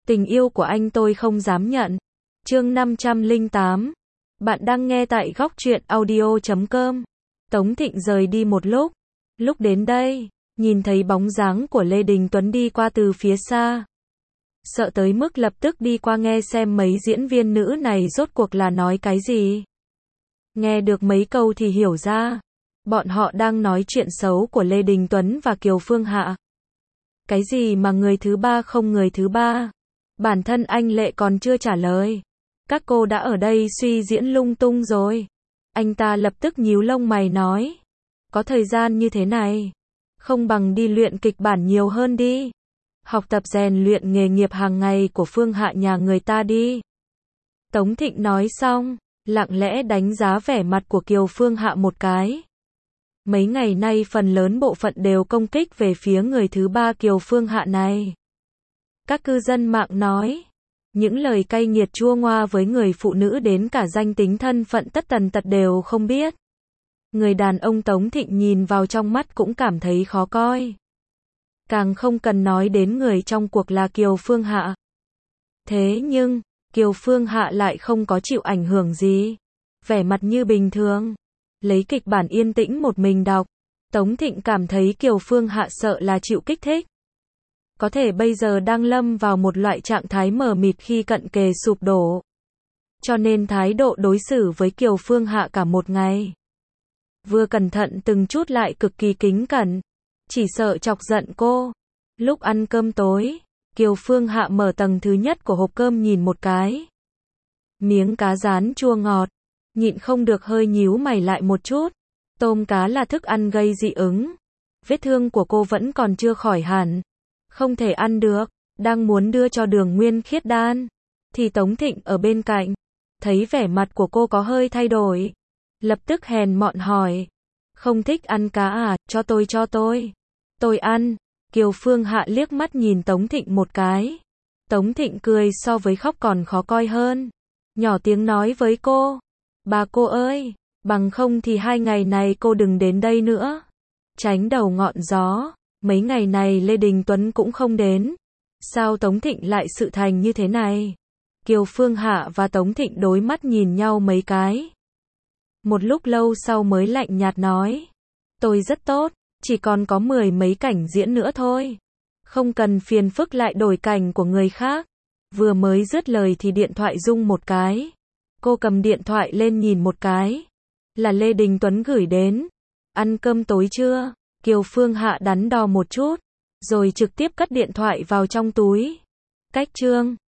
Tình yêu của anh tôi không dám nhận. Chương 508. Bạn đang nghe tại góc truyện audio.com. Tống Thịnh rời đi một lúc. Lúc đến đây, nhìn thấy bóng dáng của Lê Đình Tuấn đi qua từ phía xa. Sợ tới mức lập tức đi qua nghe xem mấy diễn viên nữ này rốt cuộc là nói cái gì. Nghe được mấy câu thì hiểu ra. Bọn họ đang nói chuyện xấu của Lê Đình Tuấn và Kiều Phương Hạ. Cái gì mà người thứ ba không người thứ ba? Bản thân anh Lệ còn chưa trả lời. Các cô đã ở đây suy diễn lung tung rồi. Anh ta lập tức nhíu lông mày nói. Có thời gian như thế này, không bằng đi luyện kịch bản nhiều hơn đi. Học tập rèn luyện nghề nghiệp hàng ngày của Phương Hạ nhà người ta đi. Tống Thịnh nói xong, lặng lẽ đánh giá vẻ mặt của Kiều Phương Hạ một cái. Mấy ngày nay phần lớn bộ phận đều công kích về phía người thứ ba Kiều Phương Hạ này. Các cư dân mạng nói, những lời cay nghiệt chua ngoa với người phụ nữ đến cả danh tính thân phận tất tần tật đều không biết. Người đàn ông Tống Thịnh nhìn vào trong mắt cũng cảm thấy khó coi. Càng không cần nói đến người trong cuộc là Kiều Phương Hạ. Thế nhưng, Kiều Phương Hạ lại không có chịu ảnh hưởng gì. Vẻ mặt như bình thường. Lấy kịch bản yên tĩnh một mình đọc. Tống Thịnh cảm thấy Kiều Phương Hạ sợ là chịu kích thích. Có thể bây giờ đang lâm vào một loại trạng thái mờ mịt khi cận kề sụp đổ. Cho nên thái độ đối xử với Kiều Phương Hạ cả một ngày. Vừa cẩn thận từng chút lại cực kỳ kính cẩn. Chỉ sợ chọc giận cô. Lúc ăn cơm tối, Kiều Phương Hạ mở tầng thứ nhất của hộp cơm nhìn một cái. Miếng cá rán chua ngọt. Nhịn không được hơi nhíu mày lại một chút. Tôm cá là thức ăn gây dị ứng. Vết thương của cô vẫn còn chưa khỏi hẳn. Không thể ăn được. Đang muốn đưa cho Đường Nguyên khiết đan. Thì Tống Thịnh ở bên cạnh. Thấy vẻ mặt của cô có hơi thay đổi. Lập tức hèn mọn hỏi. Không thích ăn cá à, cho tôi. Tôi ăn. Kiều Phương Hạ liếc mắt nhìn Tống Thịnh một cái. Tống Thịnh cười so với khóc còn khó coi hơn. Nhỏ tiếng nói với cô. Bà cô ơi, bằng không thì 2 ngày này cô đừng đến đây nữa. Tránh đầu ngọn gió, mấy ngày này Lê Đình Tuấn cũng không đến. Sao Tống Thịnh lại sự thành như thế này? Kiều Phương Hạ và Tống Thịnh đối mắt nhìn nhau mấy cái. Một lúc lâu sau mới lạnh nhạt nói. Tôi rất tốt, chỉ còn có 10 mấy cảnh diễn nữa thôi. Không cần phiền phức lại đổi cảnh của người khác. Vừa mới dứt lời thì điện thoại rung một cái. Cô cầm điện thoại lên nhìn một cái. Là Lê Đình Tuấn gửi đến. Ăn cơm tối chưa? Kiều Phương Hạ đắn đo một chút. Rồi trực tiếp cất điện thoại vào trong túi. Cách chương